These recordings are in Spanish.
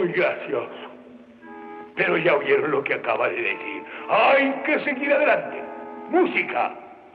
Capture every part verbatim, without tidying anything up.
Muy gracioso. Pero ya oyeron lo que acaba de decir. ¡Hay que seguir adelante! ¡Música!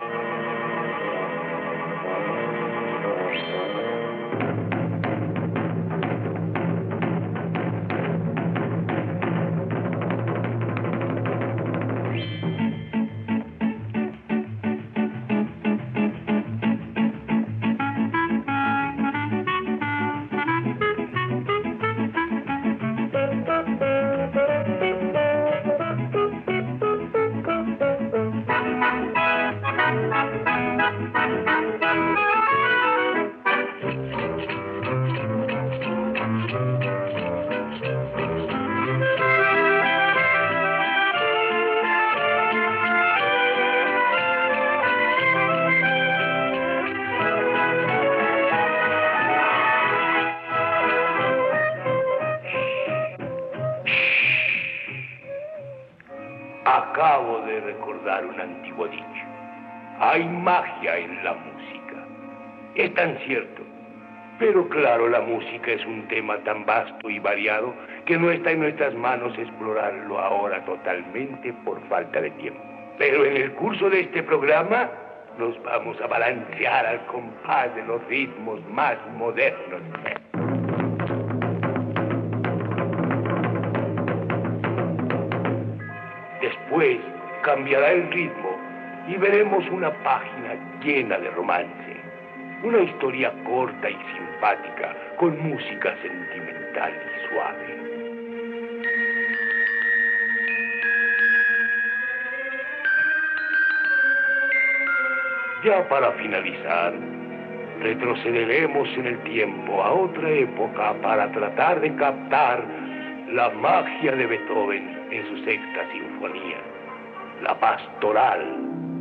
Acabo de recordar un antiguo dicho. Hay magia en la música. Es tan cierto. Pero claro, la música es un tema tan vasto y variado que no está en nuestras manos explorarlo ahora totalmente por falta de tiempo. Pero en el curso de este programa nos vamos a balancear al compás de los ritmos más modernos. Después cambiará el ritmo y veremos una página llena de romance. Una historia corta y simpática con música sentimental y suave. Ya para finalizar, retrocederemos en el tiempo a otra época para tratar de captar la magia de Beethoven en su sexta sinfonía, la pastoral.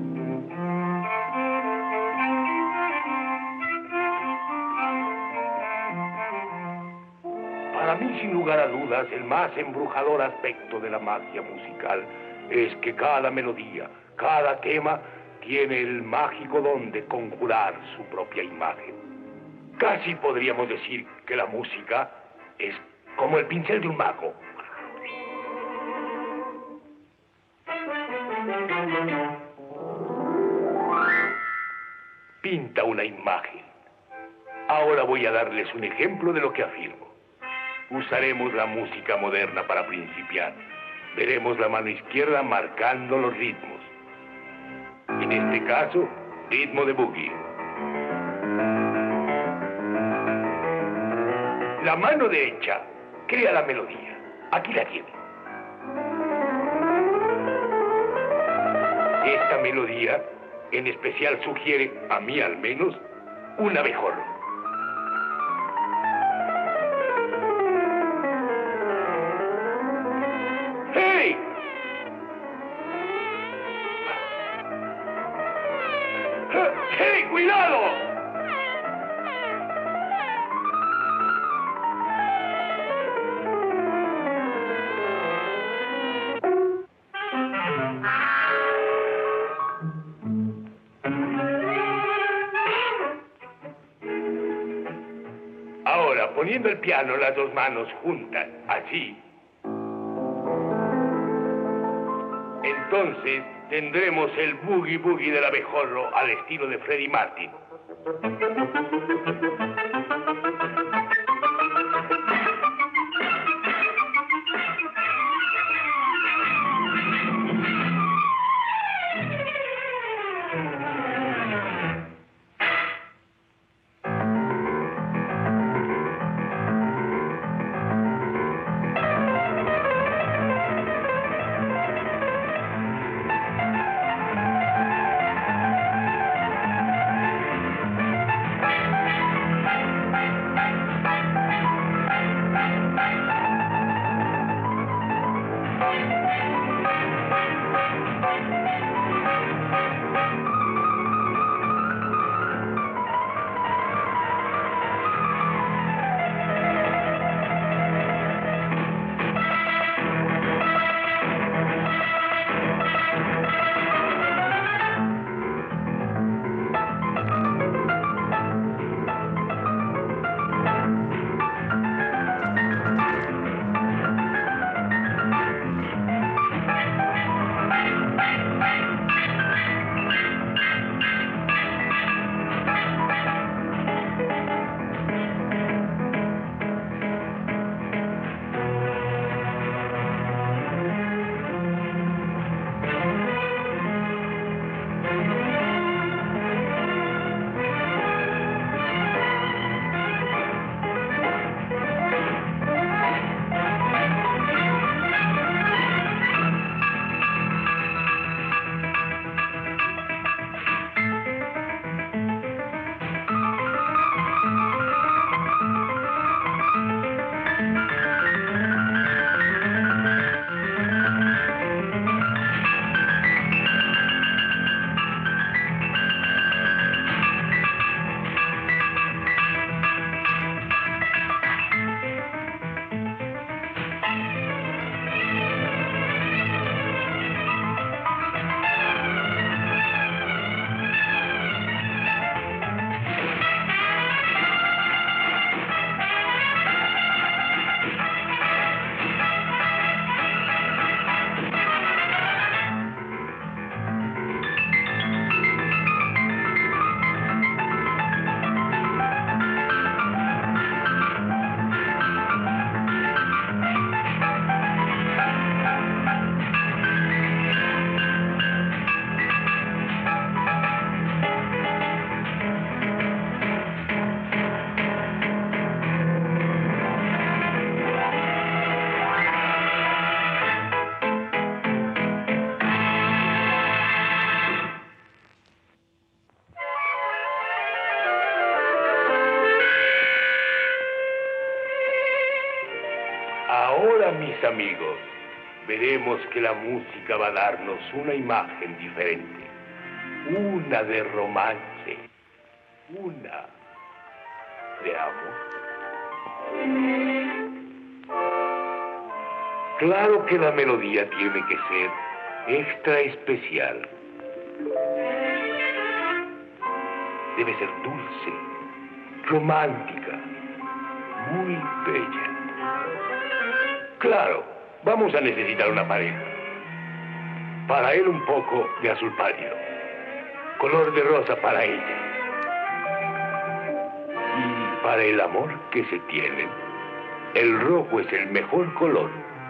Para mí, sin lugar a dudas, el más embrujador aspecto de la magia musical es que cada melodía, cada tema, tiene el mágico don de conjurar su propia imagen. Casi podríamos decir que la música es como el pincel de un mago. Pinta una imagen. Ahora voy a darles un ejemplo de lo que afirmo. Usaremos la música moderna para principiar. Veremos la mano izquierda marcando los ritmos. En este caso, ritmo de boogie. La mano derecha crea la melodía. Aquí la tiene. Esta melodía, en especial, sugiere, a mí al menos, un abejorro. ¡Hey! ¡Hey, cuidado! Ahora, poniendo el piano, las dos manos juntas, así. Entonces, tendremos el boogie boogie del abejorro al estilo de Freddie Martin. amigos, veremos que la música va a darnos una imagen diferente. Una de romance, una de amor. Claro que la melodía tiene que ser extra especial. Debe ser dulce, romántica, muy bella. Claro, vamos a necesitar una pareja. Para él un poco de azul pálido, color de rosa para ella. Y para el amor que se tienen, el rojo es el mejor color.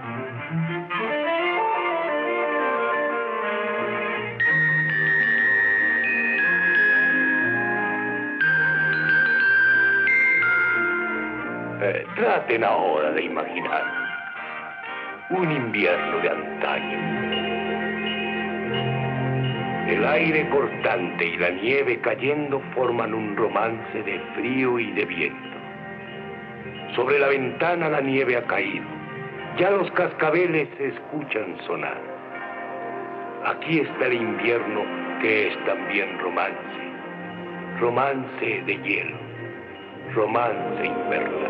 Eh, traten ahora de imaginar un invierno de antaño. El aire cortante y la nieve cayendo forman un romance de frío y de viento. Sobre la ventana la nieve ha caído. Ya los cascabeles se escuchan sonar. Aquí está el invierno que es también romance. Romance de hielo. Romance invernal.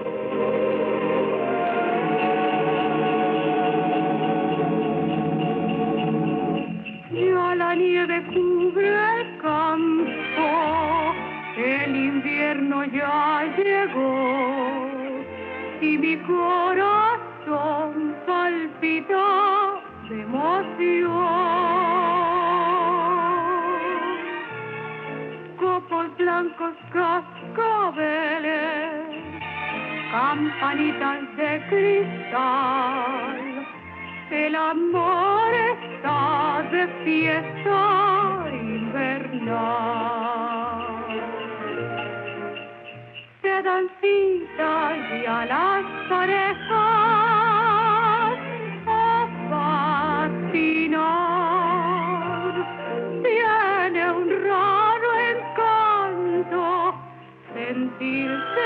Ya la nieve cubre el campo, el invierno ya llegó y mi corazón palpita de emoción. Copos blancos, cascabeles, campanitas de cristal, el amor está de fiesta invernal. Se dan citas y a las parejas a fascinar. Tiene un raro encanto sentirse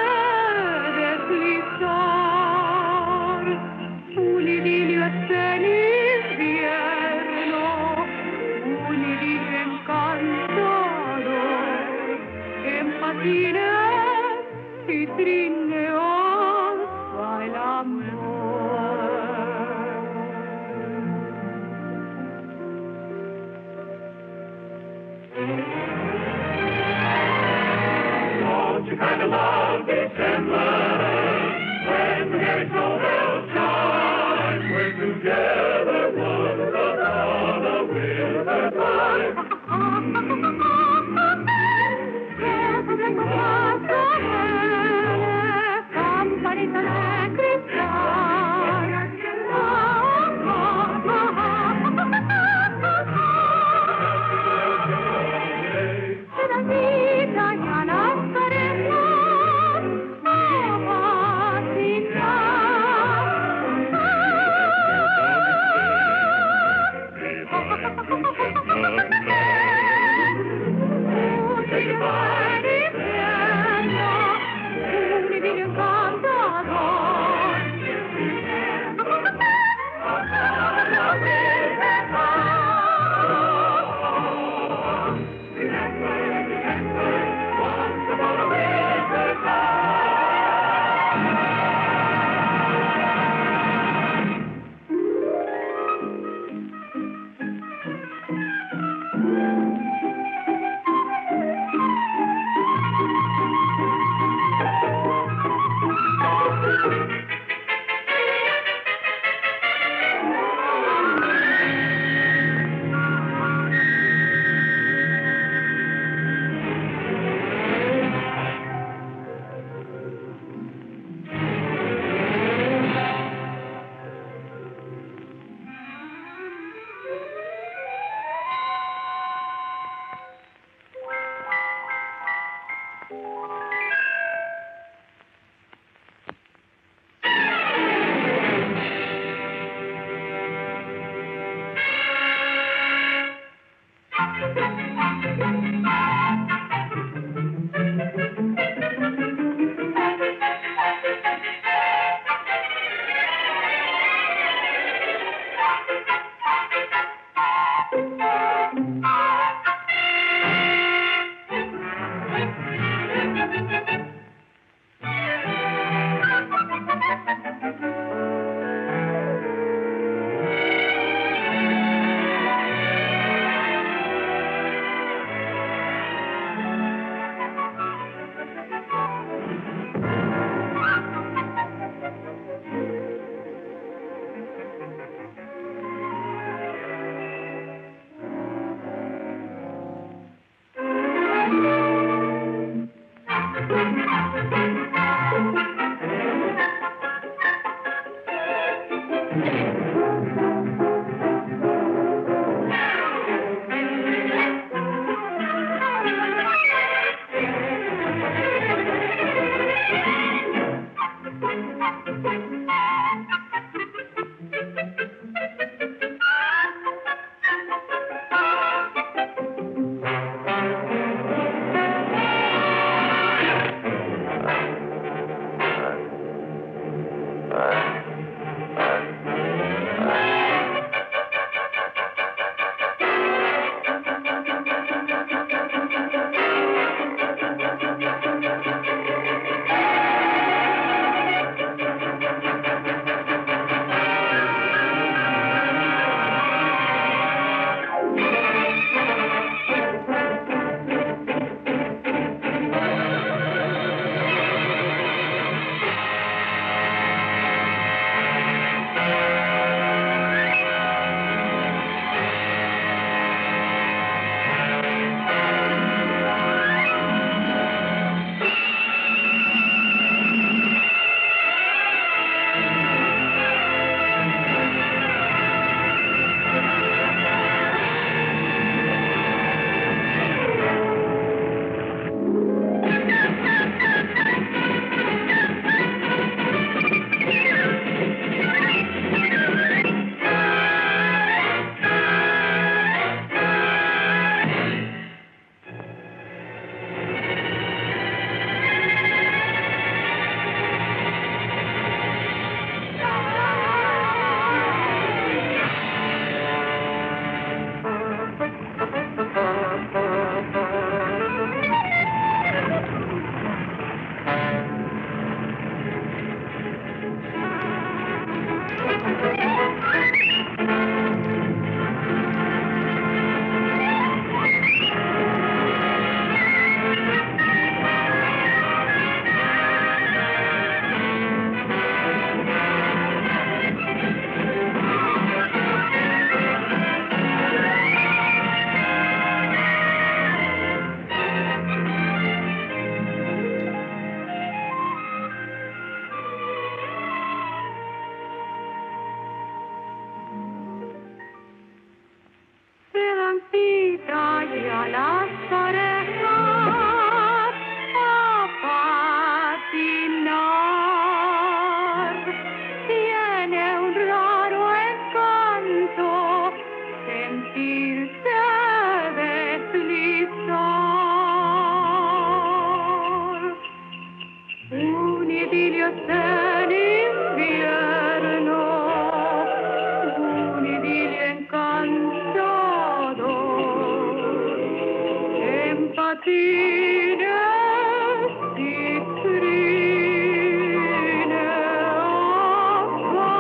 deslizar. Un idilio es el invierno, un idilio encantador, en patines y trineos va el amor. Don't you kind of love December, when the merry snowbells chime, we're together once upon a winter time. Campanita de cristal. Se dan cita y a las parejas a die Trine auf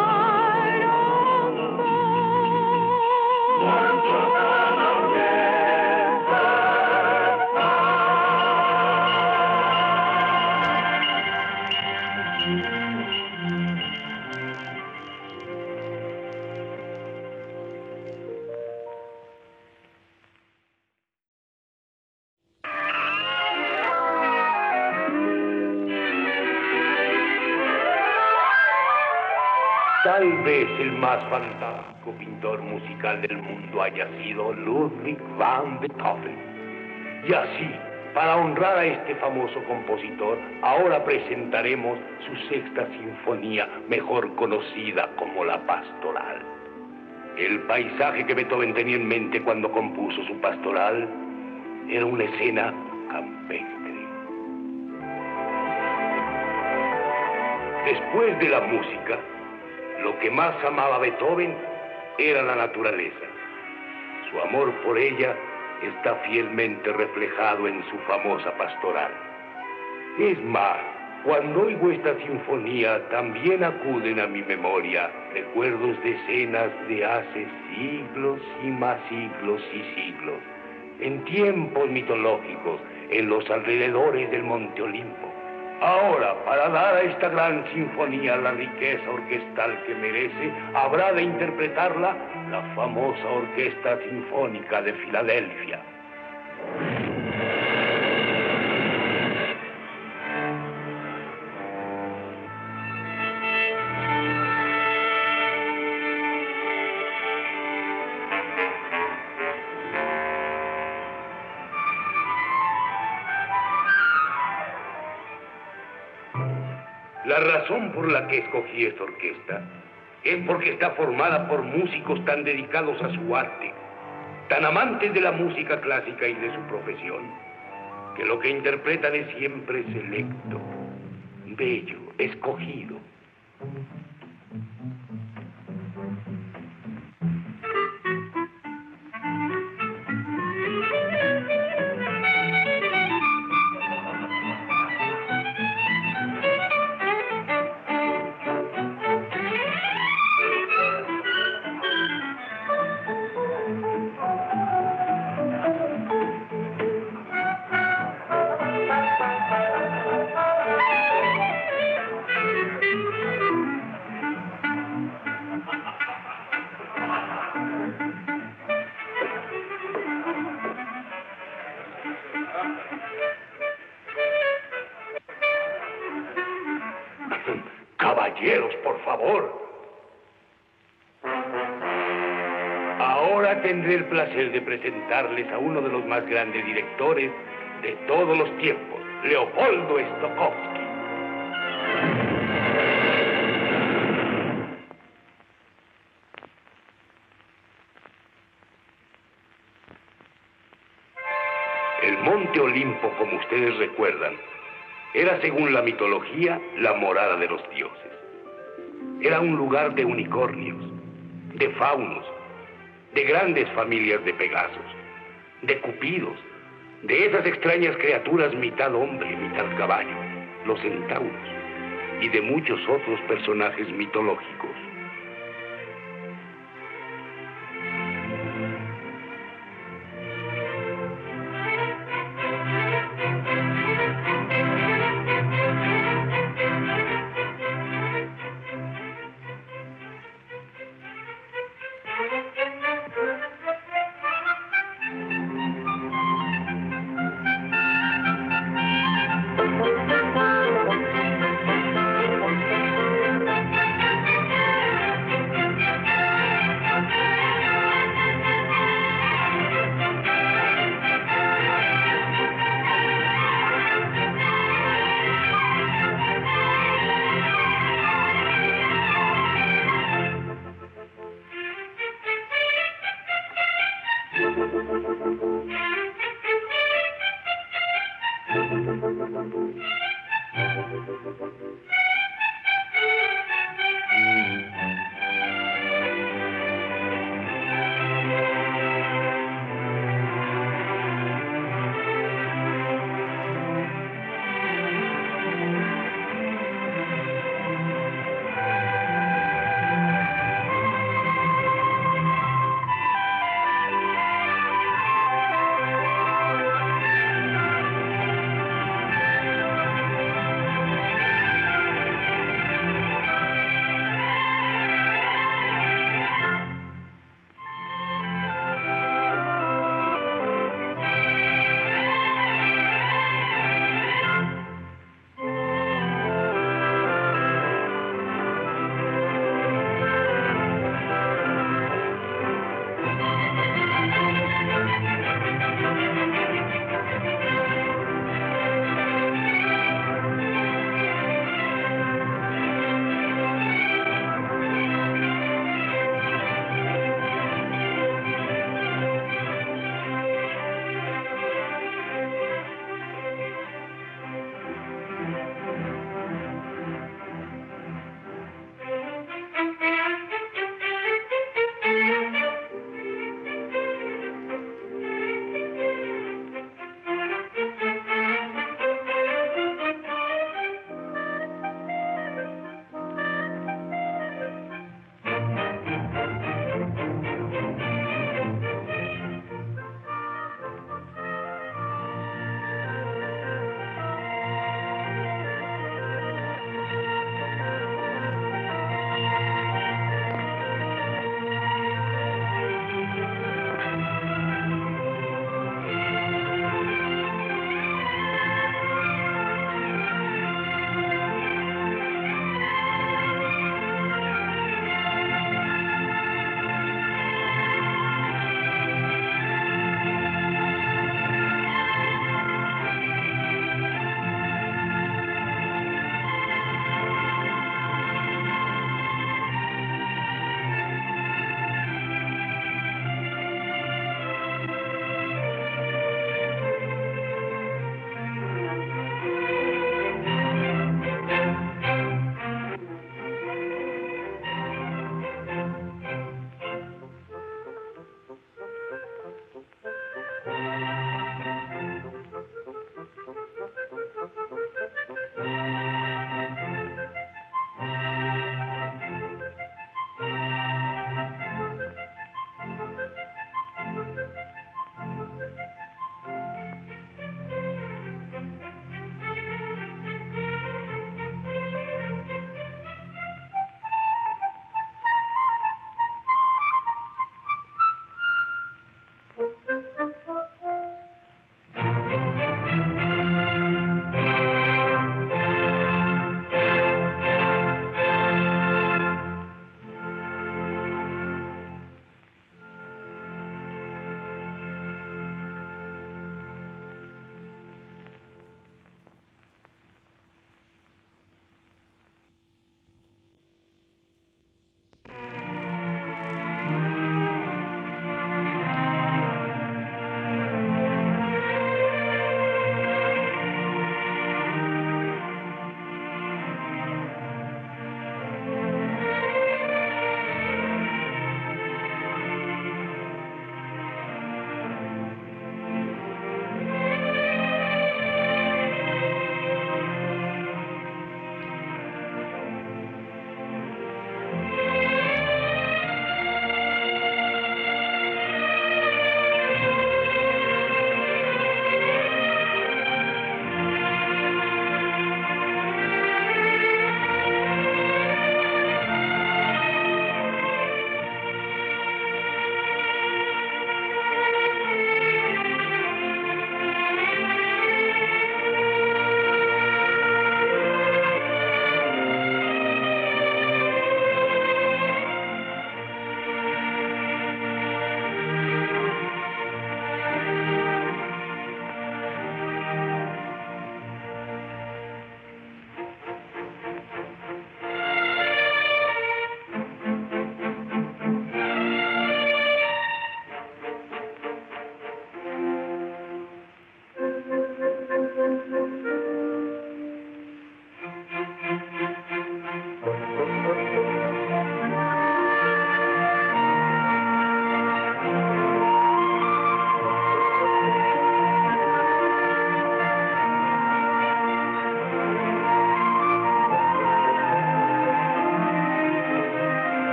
Tal vez el más fantástico pintor musical del mundo haya sido Ludwig van Beethoven. Y así, para honrar a este famoso compositor, ahora presentaremos su sexta sinfonía, mejor conocida como la Pastoral. El paisaje que Beethoven tenía en mente cuando compuso su Pastoral era una escena campestre. Después de la música, lo que más amaba Beethoven era la naturaleza. Su amor por ella está fielmente reflejado en su famosa Pastoral. Es más, cuando oigo esta sinfonía, también acuden a mi memoria recuerdos de escenas de hace siglos y más siglos y siglos, en tiempos mitológicos, en los alrededores del Monte Olimpo. Ahora, para dar a esta gran sinfonía la riqueza orquestal que merece, habrá de interpretarla la famosa Orquesta Sinfónica de Filadelfia. La razón por la que escogí esta orquesta es porque está formada por músicos tan dedicados a su arte, tan amantes de la música clásica y de su profesión, que lo que interpretan es siempre selecto, bello, escogido. Caballeros, por favor. Ahora tendré el placer de presentarles a uno de los más grandes directores de todos los tiempos, Leopoldo Stokowski. El Monte Olimpo, como ustedes recuerdan, era, según la mitología, la morada de los dioses. Era un lugar de unicornios, de faunos, de grandes familias de pegasos, de cupidos, de esas extrañas criaturas mitad hombre, mitad caballo, los centauros, y de muchos otros personajes mitológicos.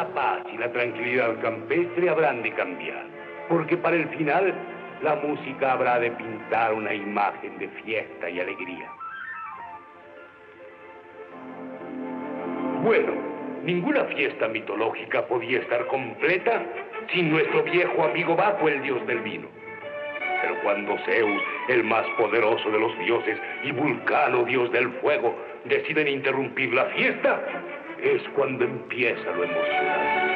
la paz y la tranquilidad campestre habrán de cambiar, porque para el final la música habrá de pintar una imagen de fiesta y alegría. Bueno, ninguna fiesta mitológica podía estar completa sin nuestro viejo amigo Baco, el dios del vino. Pero cuando Zeus, el más poderoso de los dioses, y Vulcano, dios del fuego, deciden interrumpir la fiesta, es cuando empieza lo emocionante.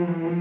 Thank you.